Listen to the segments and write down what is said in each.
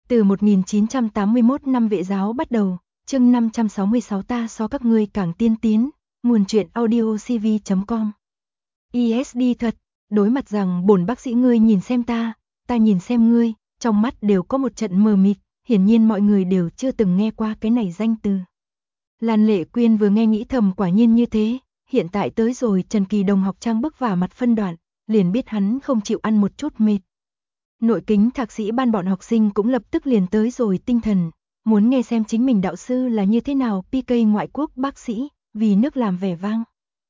Từ 1981 năm vệ giáo bắt đầu, chương 566 ta so các ngươi càng tiên tiến, nguồn truyện audio cv.com. ESD thật, đối mặt rằng bổn bác sĩ ngươi nhìn xem ta nhìn xem ngươi, trong mắt đều có một trận mờ mịt, hiển nhiên mọi người đều chưa từng nghe qua cái này danh từ. Lan Lệ Quyên vừa nghe nghĩ thầm quả nhiên như thế, hiện tại tới rồi Trần Kỳ đồng học trang bức vả mặt phân đoạn, liền biết hắn không chịu ăn một chút mệt. Nội kính thạc sĩ ban bọn học sinh cũng lập tức liền tới rồi tinh thần, muốn nghe xem chính mình đạo sư là như thế nào PK ngoại quốc bác sĩ, vì nước làm vẻ vang.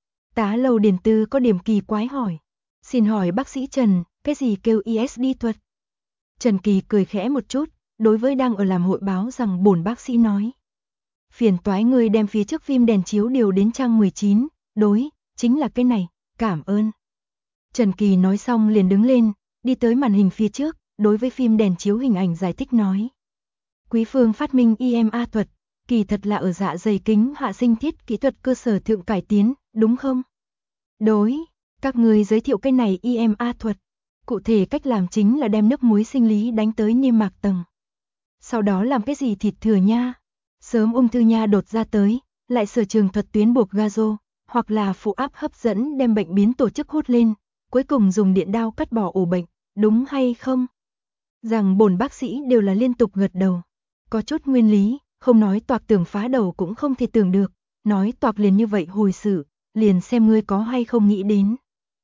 Tá Lầu Điền Tư có điểm kỳ quái hỏi, xin hỏi bác sĩ Trần, cái gì kêu ESD thuật? Trần Kỳ cười khẽ một chút, đối với đang ở làm hội báo rằng bổn bác sĩ nói. Phiền toái người đem phía trước phim đèn chiếu điều đến trang 19, đối, chính là cái này, cảm ơn. Trần Kỳ nói xong liền đứng lên, đi tới màn hình phía trước, đối với phim đèn chiếu hình ảnh giải thích nói. Quý phương phát minh IMA thuật, kỳ thật là ở dạ dày kính hạ sinh thiết kỹ thuật cơ sở thượng cải tiến, đúng không? Đối, các người giới thiệu cái này IMA thuật. Cụ thể cách làm chính là đem nước muối sinh lý đánh tới niêm mạc tầng. Sau đó làm cái gì thịt thừa nha? Sớm ung thư nha đột ra tới, lại sở trường thuật tuyến buộc gazo, hoặc là phụ áp hấp dẫn đem bệnh biến tổ chức hút lên, cuối cùng dùng điện đao cắt bỏ ổ bệnh, đúng hay không? Rằng bổn bác sĩ đều là liên tục gật đầu. Có chút nguyên lý, không nói toạc tưởng phá đầu cũng không thể tưởng được, nói toạc liền như vậy hồi sự, liền xem ngươi có hay không nghĩ đến.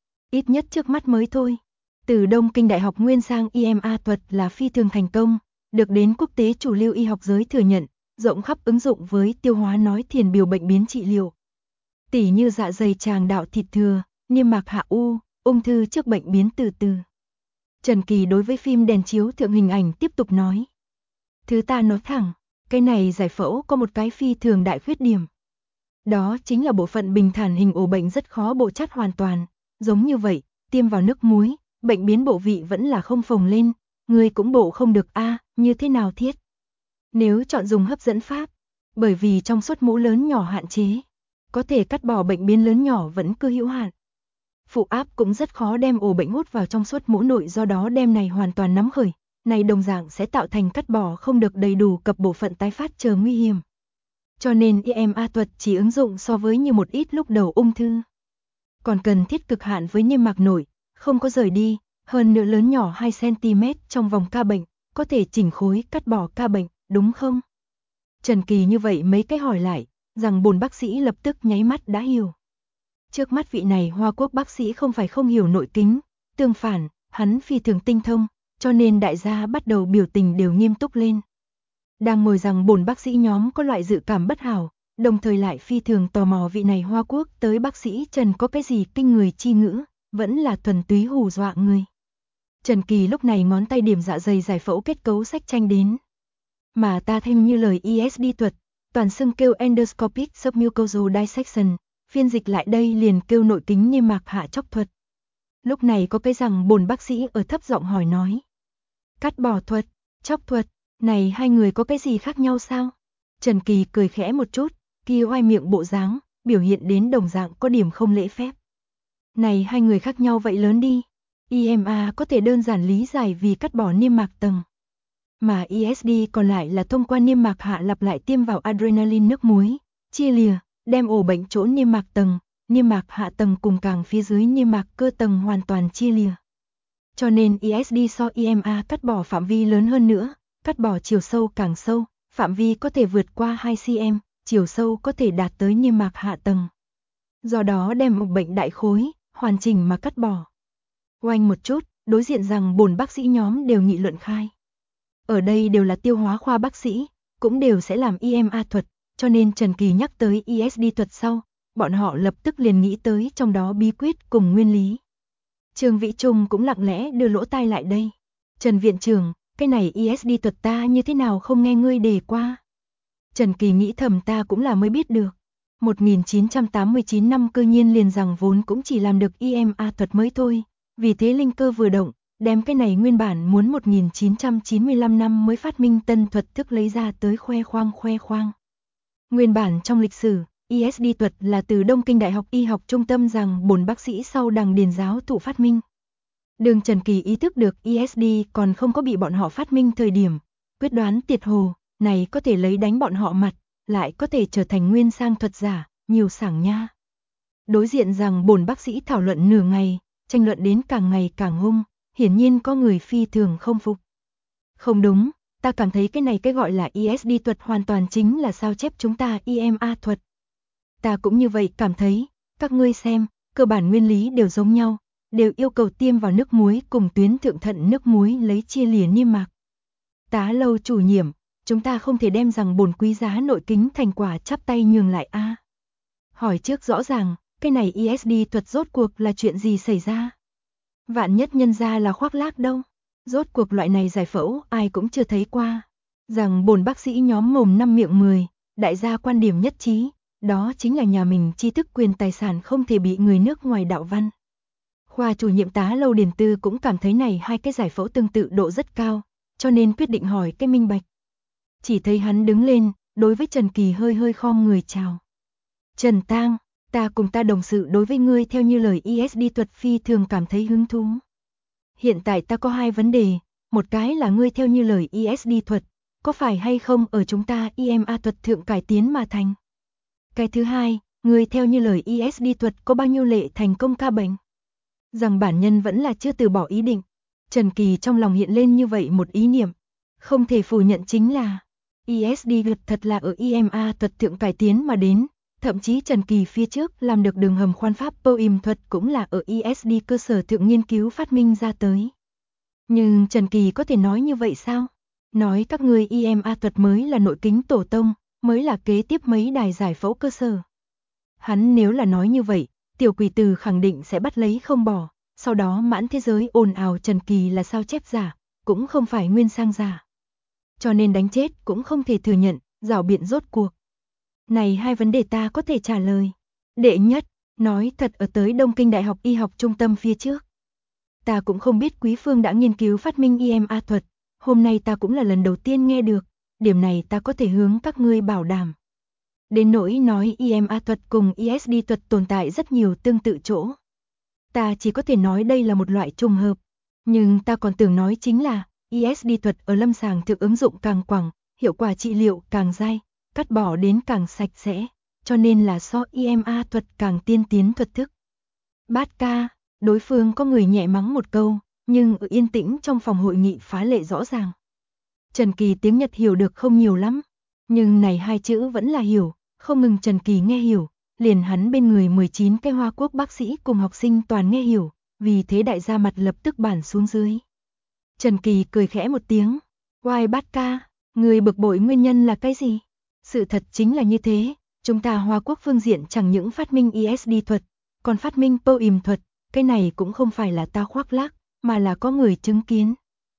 Ít nhất trước mắt mới thôi. Từ Đông Kinh Đại học nguyên sang IMA thuật là phi thường thành công, được đến quốc tế chủ lưu y học giới thừa nhận, rộng khắp ứng dụng với tiêu hóa nói thiền biểu bệnh biến trị liệu. Tỉ như dạ dày tràng đạo thịt thừa, niêm mạc hạ u, ung thư trước bệnh biến từ từ. Trần Kỳ đối với phim đèn chiếu thượng hình ảnh tiếp tục nói. Thứ ta nói thẳng, cái này giải phẫu có một cái phi thường đại khuyết điểm. Đó chính là bộ phận bình thản hình ổ bệnh rất khó bộ chắt hoàn toàn, giống như vậy, tiêm vào nước muối, bệnh biến bộ vị vẫn là không phồng lên, người cũng bộ không được như thế nào thiết. Nếu chọn dùng hấp dẫn pháp, bởi vì trong suốt mũ lớn nhỏ hạn chế, có thể cắt bỏ bệnh biến lớn nhỏ vẫn cứ hữu hạn. Phụ áp cũng rất khó đem ổ bệnh hút vào trong suốt mũ nội, do đó đem này hoàn toàn nắm khởi, này đồng dạng sẽ tạo thành cắt bỏ không được đầy đủ cập bộ phận tái phát chờ nguy hiểm. Cho nên IMA thuật chỉ ứng dụng so với như một ít lúc đầu ung thư. Còn cần thiết cực hạn với niêm mạc nội, không có rời đi, hơn nữa lớn nhỏ 2 cm trong vòng ca bệnh, có thể chỉnh khối cắt bỏ ca bệnh, đúng không? Trần Kỳ như vậy mấy cái hỏi lại, rằng bổn bác sĩ lập tức nháy mắt đã hiểu. Trước mắt vị này Hoa Quốc bác sĩ không phải không hiểu nội kính, tương phản, hắn phi thường tinh thông, cho nên đại gia bắt đầu biểu tình đều nghiêm túc lên. Đang ngồi rằng bổn bác sĩ nhóm có loại dự cảm bất hảo, đồng thời lại phi thường tò mò vị này Hoa Quốc tới bác sĩ Trần có cái gì kinh người chi ngữ, vẫn là thuần túy hù dọa người. Trần Kỳ lúc này ngón tay điểm dạ dày giải phẫu kết cấu sách tranh đến. Mà ta thêm như lời ESD thuật, toàn xưng kêu endoscopic submucosal dissection, phiên dịch lại đây liền kêu nội kính niêm mạc hạ chóc thuật. Lúc này có cái rằng bổn bác sĩ ở thấp giọng hỏi nói. Cắt bỏ thuật, chóc thuật, này hai người có cái gì khác nhau sao? Trần Kỳ cười khẽ một chút, kia oai miệng bộ dáng, biểu hiện đến đồng dạng có điểm không lễ phép. Này hai người khác nhau vậy lớn đi. IMA có thể đơn giản lý giải vì cắt bỏ niêm mạc tầng. Mà ESD còn lại là thông qua niêm mạc hạ lặp lại tiêm vào adrenaline nước muối, chia lìa, đem ổ bệnh chỗ niêm mạc hạ tầng cùng càng phía dưới niêm mạc cơ tầng hoàn toàn chia lìa. Cho nên ESD so IMA cắt bỏ phạm vi lớn hơn nữa, cắt bỏ chiều sâu càng sâu, phạm vi có thể vượt qua 2 cm, chiều sâu có thể đạt tới niêm mạc hạ tầng. Do đó đem một bệnh đại khối, hoàn chỉnh mà cắt bỏ. Oanh một chút, đối diện rằng bổn bác sĩ nhóm đều nghị luận khai. Ở đây đều là tiêu hóa khoa bác sĩ, cũng đều sẽ làm IMA thuật, cho nên Trần Kỳ nhắc tới ESD thuật sau, bọn họ lập tức liền nghĩ tới trong đó bí quyết cùng nguyên lý. Trương Vĩ Trung cũng lặng lẽ đưa lỗ tai lại đây. Trần viện trưởng, cái này ESD thuật ta như thế nào không nghe ngươi đề qua? Trần Kỳ nghĩ thầm ta cũng là mới biết được. 1989 năm cư nhiên liền rằng vốn cũng chỉ làm được IMA thuật mới thôi, vì thế linh cơ vừa động, đem cái này nguyên bản muốn 1995 năm mới phát minh tân thuật thức lấy ra tới khoe khoang. Nguyên bản trong lịch sử, ESD thuật là từ Đông Kinh Đại học Y học Trung tâm rằng bổn bác sĩ sau đằng điền giáo thụ phát minh. Đường Trần Kỳ ý thức được ESD còn không có bị bọn họ phát minh thời điểm, Quyết đoán tiệt hồ, này có thể lấy đánh bọn họ mặt, lại có thể trở thành nguyên sang thuật giả, nhiều sảng nha. Đối diện rằng bổn bác sĩ thảo luận nửa ngày, tranh luận đến càng ngày càng hung, hiển nhiên có người phi thường không phục. Không đúng, ta cảm thấy cái này cái gọi là ESD thuật hoàn toàn chính là sao chép chúng ta IMA thuật. Ta cũng như vậy cảm thấy, các ngươi xem, cơ bản nguyên lý đều giống nhau, đều yêu cầu tiêm vào nước muối cùng tuyến thượng thận nước muối lấy chia lìa niêm mạc. Tá Lâu chủ nhiệm, chúng ta không thể đem rằng bổn quý giá nội kính thành quả chắp tay nhường lại a. Hỏi trước rõ ràng, cái này ESD thuật rốt cuộc là chuyện gì xảy ra? Vạn nhất nhân ra là khoác lác đâu. Rốt cuộc loại này giải phẫu ai cũng chưa thấy qua. Rằng bổn bác sĩ nhóm mồm năm miệng 10, đại gia quan điểm nhất trí, đó chính là nhà mình tri thức quyền tài sản không thể bị người nước ngoài đạo văn. Khoa chủ nhiệm Tá Lâu Điền Tư cũng cảm thấy này hai cái giải phẫu tương tự độ rất cao, cho nên quyết định hỏi cái minh bạch. Chỉ thấy hắn đứng lên, đối với Trần Kỳ hơi hơi khom người chào. Trần Tang, ta cùng ta đồng sự đối với ngươi theo như lời ESD thuật phi thường cảm thấy hứng thú. Hiện tại ta có hai vấn đề, một cái là ngươi theo như lời ESD thuật, có phải hay không ở chúng ta IMA thuật thượng cải tiến mà thành? Cái thứ hai, ngươi theo như lời ESD thuật có bao nhiêu lệ thành công ca bệnh? Rằng bản nhân vẫn là chưa từ bỏ ý định. Trần Kỳ trong lòng hiện lên như vậy một ý niệm. Không thể phủ nhận chính là ESD thuật thật là ở IMA thuật thượng cải tiến mà đến. Thậm chí Trần Kỳ phía trước làm được đường hầm khoan pháp POIM thuật cũng là ở ESD cơ sở thượng nghiên cứu phát minh ra tới. Nhưng Trần Kỳ có thể nói như vậy sao? Nói các ngươi IMA thuật mới là nội kính tổ tông, mới là kế tiếp mấy đài giải phẫu cơ sở. Hắn nếu là nói như vậy, Tiểu Quỷ Từ khẳng định sẽ bắt lấy không bỏ, sau đó mãn thế giới ồn ào Trần Kỳ là sao chép giả, cũng không phải nguyên sang giả. Cho nên đánh chết cũng không thể thừa nhận, rảo biện rốt cuộc. Này hai vấn đề ta có thể trả lời. Đệ nhất, nói thật ở tới Đông Kinh Đại học Y học trung tâm phía trước. Ta cũng không biết Quý Phương đã nghiên cứu phát minh IMA thuật, hôm nay ta cũng là lần đầu tiên nghe được, điểm này ta có thể hướng các ngươi bảo đảm. Đến nỗi nói IMA thuật cùng ESD thuật tồn tại rất nhiều tương tự chỗ. Ta chỉ có thể nói đây là một loại trùng hợp, nhưng ta còn tưởng nói chính là ESD thuật ở lâm sàng thực ứng dụng càng quảng, hiệu quả trị liệu càng dai, cắt bỏ đến càng sạch sẽ, cho nên là so IMA thuật càng tiên tiến thuật thức. Bát ca, đối phương có người nhẹ mắng một câu, nhưng ở yên tĩnh trong phòng hội nghị phá lệ rõ ràng. Trần Kỳ tiếng Nhật hiểu được không nhiều lắm, nhưng này hai chữ vẫn là hiểu, không ngừng Trần Kỳ nghe hiểu, liền hắn bên người 19 cái Hoa Quốc bác sĩ cùng học sinh toàn nghe hiểu, vì thế đại gia mặt lập tức bản xuống dưới. Trần Kỳ cười khẽ một tiếng, oai Bát ca, người bực bội nguyên nhân là cái gì? Sự thật chính là như thế, chúng ta Hoa Quốc phương diện chẳng những phát minh ESD thuật, còn phát minh POIM thuật, cái này cũng không phải là ta khoác lác, mà là có người chứng kiến.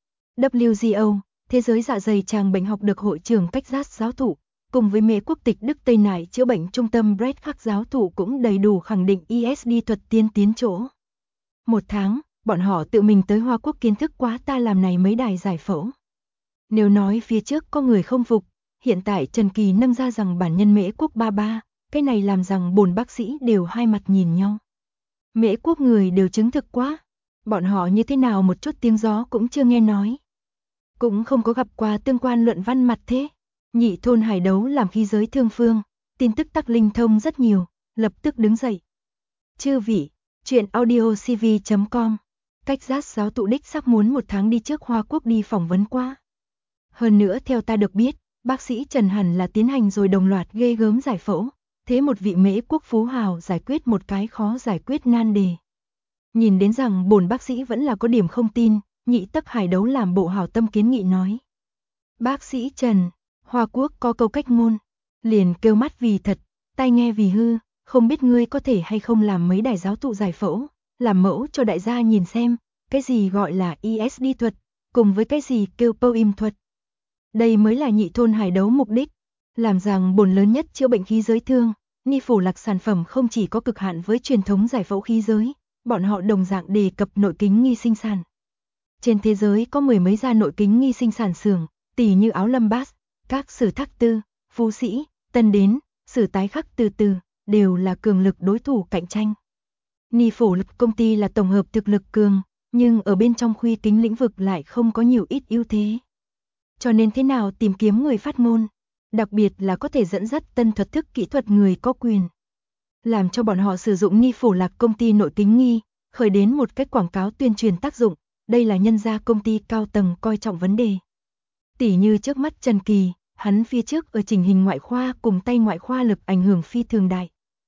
WGO, Thế giới dạ dày tràng bệnh học được hội trưởng Cách Giác giáo thụ, cùng với Mễ quốc tịch Đức Tây Nải chữa bệnh trung tâm Brett Khắc giáo thụ cũng đầy đủ khẳng định ESD thuật tiên tiến chỗ. Một tháng, bọn họ tự mình tới Hoa Quốc kiến thức quá ta làm này mấy đài giải phẫu. Nếu nói phía trước có người không phục, hiện tại Trần Kỳ nâng ra rằng bản nhân Mễ quốc ba, cái này làm rằng bổn bác sĩ đều hai mặt nhìn nhau. Mễ quốc người đều chứng thực quá, bọn họ như thế nào một chút tiếng gió cũng chưa nghe nói. Cũng không có gặp qua tương quan luận văn mặt thế. Nhị thôn Hải Đấu làm khí giới thương phương, tin tức tắc linh thông rất nhiều, lập tức đứng dậy. Chư vị, chuyện audiocv.com, Cách Giác giáo tụ đích sắp muốn một tháng đi trước Hoa Quốc đi phỏng vấn qua. Hơn nữa theo ta được biết, bác sĩ Trần hẳn là tiến hành rồi đồng loạt ghê gớm giải phẫu, thế một vị Mễ quốc phú hào giải quyết một cái khó giải quyết nan đề. Nhìn đến rằng bổn bác sĩ vẫn là có điểm không tin, nhị tấc Hải Đấu làm bộ hảo tâm kiến nghị nói. Bác sĩ Trần, Hoa Quốc có câu cách ngôn, liền kêu mắt vì thật, tai nghe vì hư, không biết ngươi có thể hay không làm mấy đài giáo thụ giải phẫu, làm mẫu cho đại gia nhìn xem, cái gì gọi là ESD thuật, cùng với cái gì kêu POIM thuật. Đây mới là nhị thôn Hải Đấu mục đích, làm rằng bổn lớn nhất chữa bệnh khí giới thương, ni phổ lạc sản phẩm không chỉ có cực hạn với truyền thống giải phẫu khí giới, bọn họ đồng dạng đề cập nội kính nghi sinh sản. Trên thế giới có mười mấy gia nội kính nghi sinh sản xưởng, tỷ như Áo Lâm Bát, các Sử Thác Tư, Phú Sĩ, Tân Đến, Sử Tái Khắc Từ Từ, đều là cường lực đối thủ cạnh tranh. Ni phổ lực công ty là tổng hợp thực lực cường, nhưng ở bên trong khuy kính lĩnh vực lại không có nhiều ít ưu thế. cho nên thế nào tìm kiếm người phát ngôn, đặc biệt là có thể dẫn dắt tân thuật thức kỹ thuật người có quyền. Làm cho bọn họ sử dụng Ni Phổ Lạc công ty nội kính nghi, khởi đến một cách quảng cáo tuyên truyền tác dụng, đây là nhân gia công ty cao tầng coi trọng vấn đề. Tỉ như trước mắt Trần Kỳ, hắn phía trước ở chỉnh hình ngoại khoa cùng tay ngoại khoa lực ảnh hưởng phi thường đại.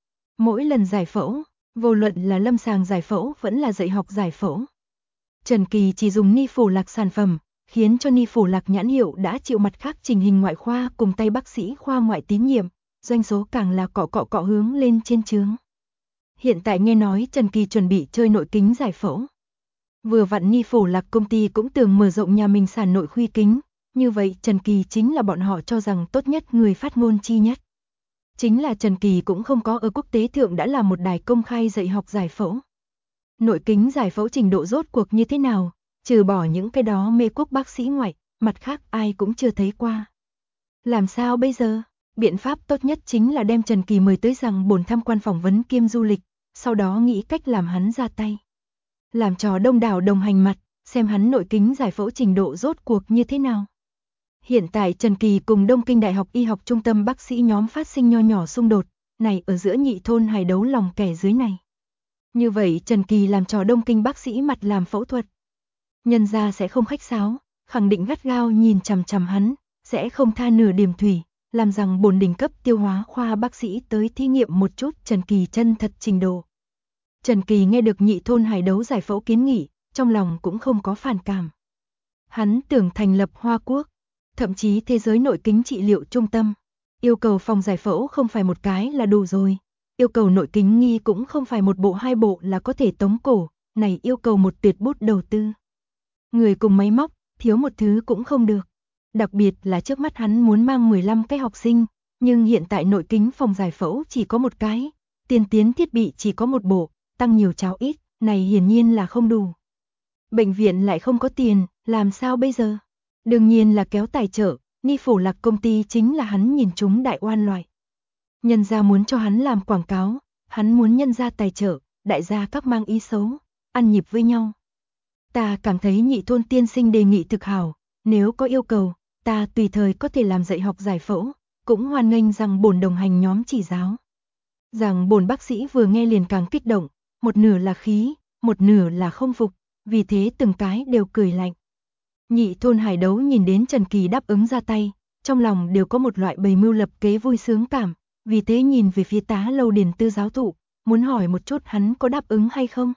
Mỗi lần giải phẫu, vô luận là lâm sàng giải phẫu vẫn là dạy học giải phẫu, Trần Kỳ chỉ dùng Ni Phổ Lạc sản phẩm, khiến cho Ni Phổ Lạc nhãn hiệu đã chịu mặt khác chỉnh hình ngoại khoa cùng tay bác sĩ khoa ngoại tín nhiệm, doanh số càng là cọ hướng lên trên chướng. Hiện tại nghe nói Trần Kỳ chuẩn bị chơi nội kính giải phẫu. Vừa vặn Ni Phổ Lạc công ty cũng tưởng mở rộng nhà mình sản nội khuy kính, như vậy Trần Kỳ chính là bọn họ cho rằng tốt nhất người phát ngôn chi nhất. Chính là Trần Kỳ cũng không có ở quốc tế thượng đã là một đài công khai dạy học giải phẫu. Nội kính giải phẫu trình độ rốt cuộc như thế nào, trừ bỏ những cái đó mê quốc bác sĩ ngoại, mặt khác ai cũng chưa thấy qua. Làm sao bây giờ? Biện pháp tốt nhất chính là đem Trần Kỳ mời tới rằng bổn tham quan phỏng vấn kiêm du lịch, sau đó nghĩ cách làm hắn ra tay. Làm trò đông đảo đồng hành mặt, xem hắn nội kính giải phẫu trình độ rốt cuộc như thế nào. Hiện tại Trần Kỳ cùng Đông Kinh Đại học Y học trung tâm bác sĩ nhóm phát sinh nho nhỏ xung đột, này ở giữa nhị thôn hài đấu lòng kẻ dưới này. Như vậy Trần Kỳ làm trò Đông Kinh bác sĩ mặt làm phẫu thuật. Nhân gia sẽ không khách sáo, khẳng định gắt gao nhìn chằm chằm hắn, sẽ không tha nửa điểm thủy, làm rằng bổn đỉnh cấp tiêu hóa khoa bác sĩ tới thí nghiệm một chút Trần Kỳ chân thật trình độ. Trần Kỳ nghe được nhị thôn hài đấu giải phẫu kiến nghị, trong lòng cũng không có phản cảm. Hắn tưởng thành lập Hoa Quốc, thậm chí thế giới nội kính trị liệu trung tâm. Yêu cầu phòng giải phẫu không phải một cái là đủ rồi. Yêu cầu nội kính nghi cũng không phải một bộ hai bộ là có thể tống cổ, này yêu cầu một tuyệt bút đầu tư. Người cùng máy móc, thiếu một thứ cũng không được. Đặc biệt là trước mắt hắn muốn mang 15 cái học sinh, nhưng hiện tại nội kính phòng giải phẫu chỉ có một cái, tiên tiến thiết bị chỉ có một bộ, tăng nhiều cháo ít, này hiển nhiên là không đủ. Bệnh viện lại không có tiền, làm sao bây giờ? Đương nhiên là kéo tài trợ, Ni Phổ Lạc công ty chính là hắn nhìn chúng đại oan loại. Nhân gia muốn cho hắn làm quảng cáo, hắn muốn nhân gia tài trợ, đại gia các mang ý xấu, ăn nhịp với nhau. Ta cảm thấy nhị thôn tiên sinh đề nghị thực hảo, nếu có yêu cầu, ta tùy thời có thể làm dạy học giải phẫu, cũng hoan nghênh rằng bổn đồng hành nhóm chỉ giáo. Rằng bổn bác sĩ vừa nghe liền càng kích động, một nửa là khí, một nửa là không phục, vì thế từng cái đều cười lạnh. Nhị thôn hải đấu nhìn đến Trần Kỳ đáp ứng ra tay, trong lòng đều có một loại bày mưu lập kế vui sướng cảm, vì thế nhìn về phía Tá Lâu Điền Tư giáo thụ, muốn hỏi một chút hắn có đáp ứng hay không.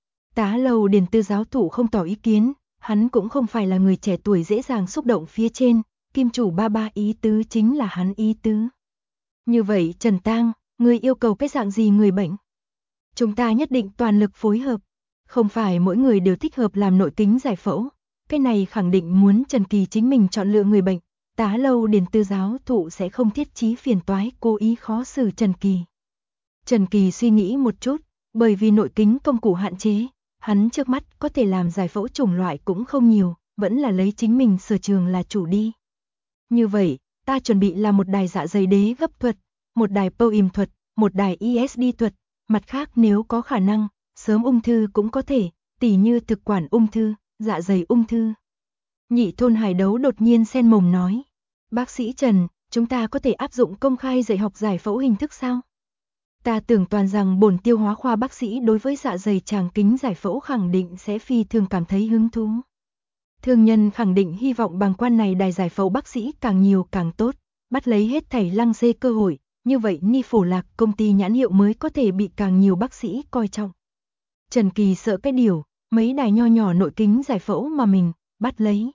Tá Lâu Điền Tư giáo thụ không tỏ ý kiến, hắn cũng không phải là người trẻ tuổi dễ dàng xúc động phía trên, kim chủ ba ý tứ chính là hắn ý tứ. Như vậy Trần Tang, người yêu cầu cái dạng gì người bệnh? Chúng ta nhất định toàn lực phối hợp, không phải mỗi người đều thích hợp làm nội kính giải phẫu, cái này khẳng định muốn Trần Kỳ chính mình chọn lựa người bệnh. Tá Lâu Điền Tư giáo thụ sẽ không thiết chí phiền toái cố ý khó xử Trần Kỳ. Trần Kỳ suy nghĩ một chút, bởi vì nội kính công cụ hạn chế, hắn trước mắt có thể làm giải phẫu chủng loại cũng không nhiều, vẫn là lấy chính mình sở trường là chủ đi. Như vậy, ta chuẩn bị làm một đài dạ dày đế gấp thuật, một đài POIM thuật, một đài ESD thuật, mặt khác nếu có khả năng, sớm ung thư cũng có thể, tỉ như thực quản ung thư, dạ dày ung thư. Nhị thôn hải đấu đột nhiên sen mồm nói, bác sĩ Trần, chúng ta có thể áp dụng công khai dạy học giải phẫu hình thức sao? Ta tưởng toàn rằng bổn tiêu hóa khoa bác sĩ đối với dạ dày tràng kính giải phẫu khẳng định sẽ phi thường cảm thấy hứng thú. Thương nhân khẳng định hy vọng bằng quan này đài giải phẫu bác sĩ càng nhiều càng tốt, bắt lấy hết thảy lăng xê cơ hội, như vậy Ni Phổ Lạc công ty nhãn hiệu mới có thể bị càng nhiều bác sĩ coi trọng. Trần Kỳ sợ cái điều, mấy đài nho nhỏ nội kính giải phẫu mà mình bắt lấy.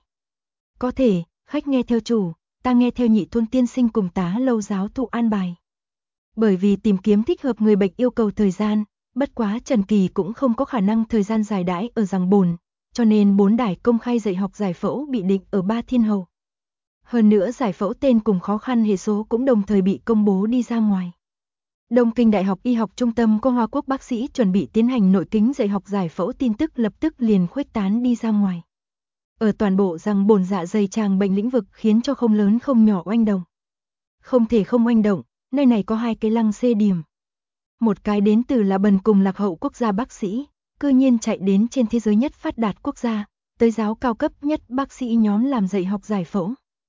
Có thể, khách nghe theo chủ, ta nghe theo nhị thôn tiên sinh cùng Tá Lâu giáo thụ an bài. Bởi vì tìm kiếm thích hợp người bệnh yêu cầu thời gian, bất quá Trần Kỳ cũng không có khả năng thời gian dài đãi ở Giang Bồn, cho nên 4 đài công khai dạy học giải phẫu bị định ở Ba Thiên Hầu. Hơn nữa giải phẫu tên cùng khó khăn hệ số cũng đồng thời bị công bố đi ra ngoài. Đông Kinh Đại học Y học Trung tâm có Hoa Quốc bác sĩ chuẩn bị tiến hành nội kính dạy học giải phẫu tin tức lập tức liền khuếch tán đi ra ngoài. Ở toàn bộ Giang Bồn dạ dày tràng bệnh lĩnh vực khiến cho không lớn không nhỏ oanh động. Không thể không oanh động, nơi này có 2 cái lăng xê điểm. Một cái đến từ là bần cùng lạc hậu quốc gia bác sĩ, cư nhiên chạy đến trên thế giới nhất phát đạt quốc gia, tới giáo cao cấp nhất bác sĩ nhóm làm dạy học giải phẫu.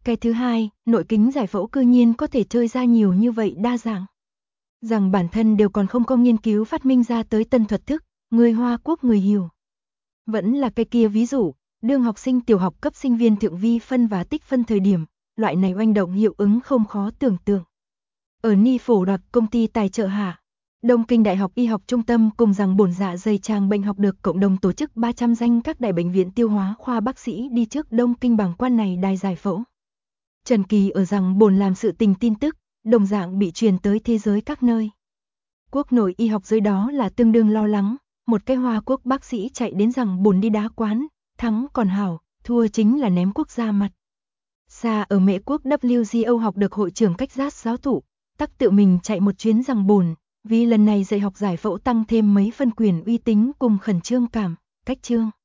Cái thứ hai, nội kính giải phẫu cư nhiên có thể chơi ra nhiều như vậy đa dạng. Rằng bản thân đều còn không có nghiên cứu phát minh ra tới tân thuật thức, người Hoa Quốc người hiểu. Vẫn là cái kia ví dụ, đương học sinh tiểu học cấp sinh viên thượng vi phân và tích phân thời điểm, loại này oanh động hiệu ứng không khó tưởng tượng. Ở Ni Phổ đoạt công ty tài trợ hạ, Đông Kinh Đại học Y học Trung tâm cùng rằng bổn dạ dày tràng bệnh học được cộng đồng tổ chức 300 danh các đại bệnh viện tiêu hóa khoa bác sĩ đi trước Đông Kinh bảng quan này đài giải phẫu. Trần Kỳ ở rằng bổn làm sự tình tin tức, đồng dạng bị truyền tới thế giới các nơi. Quốc nội y học dưới đó là tương đương lo lắng, một cái Hoa Quốc bác sĩ chạy đến rằng bổn đi đá quán, thắng còn hảo, thua chính là ném quốc gia mặt. Xa ở Mễ quốc WGO học được hội trưởng cách giác giáo thụ, tắc tự mình chạy một chuyến rằng bổn, vì lần này dạy học giải phẫu tăng thêm mấy phân quyền uy tín cùng khẩn trương cảm, cách trương.